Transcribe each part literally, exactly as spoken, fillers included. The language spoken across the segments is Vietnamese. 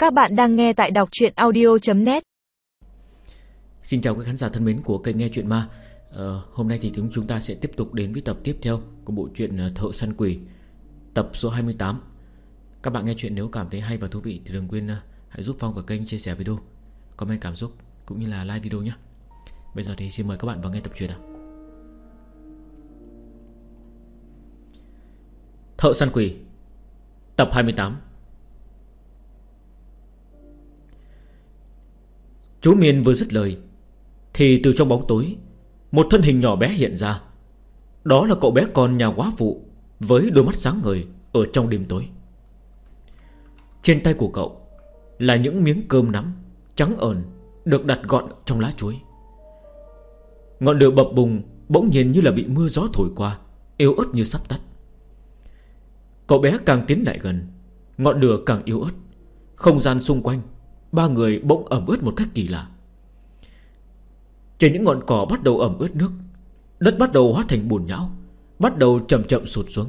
Các bạn đang nghe tại đọc truyện audio.net. Xin chào các khán giả thân mến của kênh Nghe Chuyện Ma. ờ, Hôm nay thì chúng ta sẽ tiếp tục đến với tập tiếp theo của bộ truyện Thợ Săn Quỷ, tập số hai mươi tám. Các bạn nghe chuyện nếu cảm thấy hay và thú vị thì đừng quên hãy giúp Phong và kênh chia sẻ video, comment cảm xúc cũng như là like video nhé. Bây giờ thì xin mời các bạn vào nghe tập truyện nào. Thợ Săn Quỷ, tập hai mươi tám. Chú Miên vừa dứt lời thì từ trong bóng tối một thân hình nhỏ bé hiện ra. Đó là cậu bé con nhà góa phụ với đôi mắt sáng ngời ở trong đêm tối. Trên tay của cậu là những miếng cơm nắm trắng ẩn được đặt gọn trong lá chuối. Ngọn lửa bập bùng bỗng nhiên như là bị mưa gió thổi qua, yếu ớt như sắp tắt. Cậu bé càng tiến lại gần, ngọn lửa càng yếu ớt. Không gian xung quanh ba người bỗng ẩm ướt một cách kỳ lạ. Trên những ngọn cỏ bắt đầu ẩm ướt nước, đất bắt đầu hóa thành bùn nhão, bắt đầu chậm chậm sụt xuống.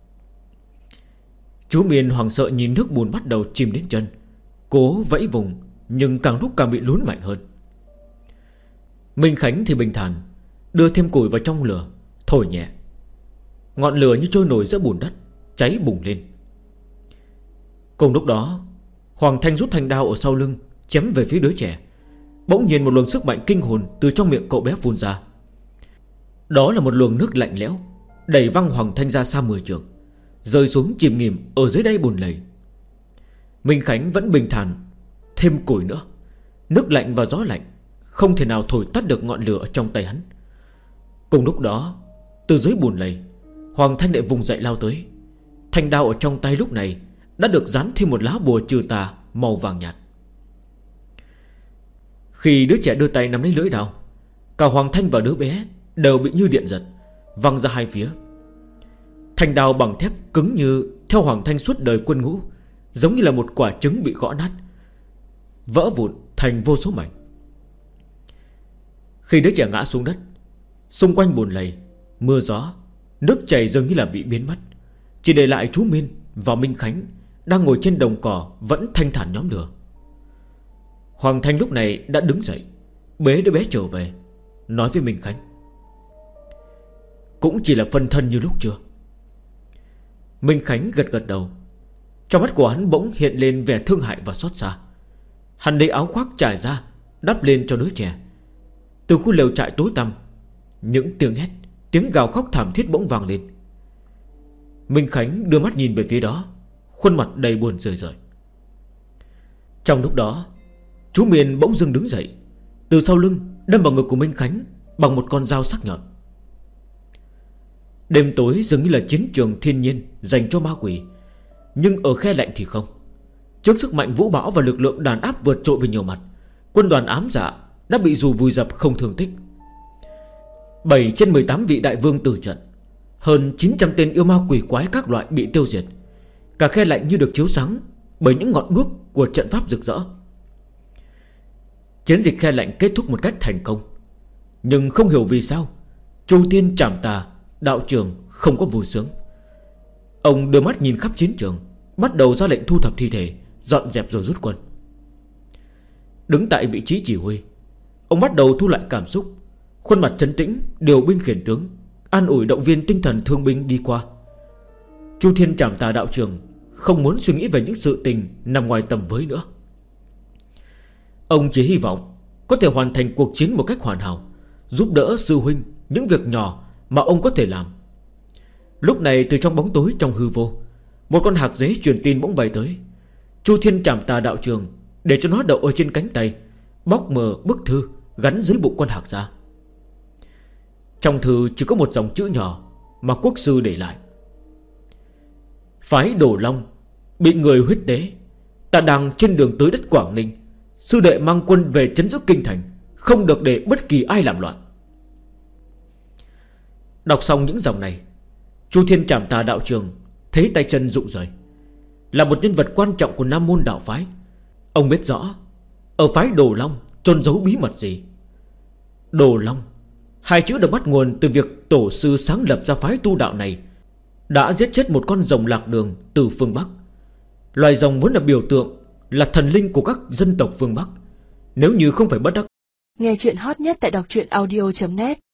Chú Miên hoảng sợ nhìn nước bùn bắt đầu chìm đến chân, cố vẫy vùng nhưng càng lúc càng bị lún mạnh hơn. Minh Khánh thì bình thản đưa thêm củi vào trong lửa, thổi nhẹ. Ngọn lửa như trôi nổi giữa bùn đất, cháy bùng lên. Cùng lúc đó, Hoàng Thanh rút thanh đao ở sau lưng chém về phía đứa trẻ. Bỗng nhiên một luồng sức mạnh kinh hồn từ trong miệng cậu bé phun ra. Đó là một luồng nước lạnh lẽo đẩy văng Hoàng Thanh ra xa mười trượng, rơi xuống chìm nghỉm ở dưới đáy bùn lầy. Minh Khánh vẫn bình thản thêm củi nữa. Nước lạnh và gió lạnh không thể nào thổi tắt được ngọn lửa ở trong tay hắn. Cùng lúc đó, từ dưới bùn lầy, Hoàng Thanh lại vùng dậy lao tới. Thanh đao ở trong tay lúc này đã được dán thêm một lá bùa trừ tà màu vàng nhạt. Khi đứa trẻ đưa tay nắm lấy lưỡi đao, cả Hoàng Thanh và đứa bé đều bị như điện giật văng ra hai phía. Thanh đao bằng thép cứng như theo Hoàng Thanh suốt đời quân ngũ, giống như là một quả trứng bị gõ nát, vỡ vụn thành vô số mảnh. Khi đứa trẻ ngã xuống đất, xung quanh bùn lầy, mưa gió, nước chảy dường như là bị biến mất, chỉ để lại chú Miên và Minh Khánh đang ngồi trên đồng cỏ vẫn thanh thản nhóm lửa. Hoàng Thanh lúc này đã đứng dậy, bế đứa bé trở về, nói với Minh Khánh: cũng chỉ là phân thân như lúc chưa. Minh Khánh gật gật đầu. Trong mắt của hắn bỗng hiện lên vẻ thương hại và xót xa. Hắn lấy áo khoác trải ra đắp lên cho đứa trẻ. Từ khu lều trại tối tăm, những tiếng hét, tiếng gào khóc thảm thiết bỗng vang lên. Minh Khánh đưa mắt nhìn về phía đó, khuôn mặt đầy buồn rười rời. Trong lúc đó, chú Miên bỗng dưng đứng dậy, từ sau lưng đâm vào ngực của Minh Khánh bằng một con dao sắc nhọn. Đêm tối dường như là chiến trường thiên nhiên dành cho ma quỷ, nhưng ở khe lạnh thì không. Trước sức mạnh vũ bão và lực lượng đàn áp vượt trội về nhiều mặt, quân đoàn ám dạ đã bị dù vùi dập không thương tích. Bảy trên mười tám vị đại vương tử trận, hơn chín trăm tên yêu ma quỷ quái các loại bị tiêu diệt. Cả khe lạnh như được chiếu sáng bởi những ngọn đuốc của trận pháp rực rỡ. Chiến dịch khe lạnh kết thúc một cách thành công. Nhưng không hiểu vì sao Chu Thiên Trảm Tà đạo trưởng không có vui sướng. Ông đưa mắt nhìn khắp chiến trường, bắt đầu ra lệnh thu thập thi thể, dọn dẹp rồi rút quân. Đứng tại vị trí chỉ huy, ông bắt đầu thu lại cảm xúc, khuôn mặt trấn tĩnh, điều binh khiển tướng, an ủi động viên tinh thần thương binh đi qua. Chu Thiên Trảm Tà đạo trưởng không muốn suy nghĩ về những sự tình nằm ngoài tầm với nữa. Ông chỉ hy vọng có thể hoàn thành cuộc chiến một cách hoàn hảo, giúp đỡ sư huynh những việc nhỏ mà ông có thể làm. Lúc này từ trong bóng tối trong hư vô, một con hạc giấy truyền tin bỗng bay tới. Chu Thiên Trảm Tà đạo trưởng để cho nó đậu ở trên cánh tay, bóc mở bức thư gắn dưới bụng con hạc ra. Trong thư chỉ có một dòng chữ nhỏ mà quốc sư để lại: phái Đồ Long bị người huyết tế. Ta đang trên đường tới đất Quảng Ninh. Sư đệ mang quân về trấn giữ kinh thành, không được để bất kỳ ai làm loạn. Đọc xong những dòng này, Chu Thiên Trảm Tà đạo trưởng thấy tay chân rụng rời. Là một nhân vật quan trọng của Nam môn đạo phái, ông biết rõ ở phái Đồ Long chôn giấu bí mật gì. Đồ Long, hai chữ được bắt nguồn từ việc tổ sư sáng lập ra phái tu đạo này đã giết chết một con rồng lạc đường từ phương Bắc. Loài rồng vốn là biểu tượng là thần linh của các dân tộc phương Bắc. Nếu như không phải bất đắc. Nghe chuyện hot nhất tại đọc truyện audio chấm net.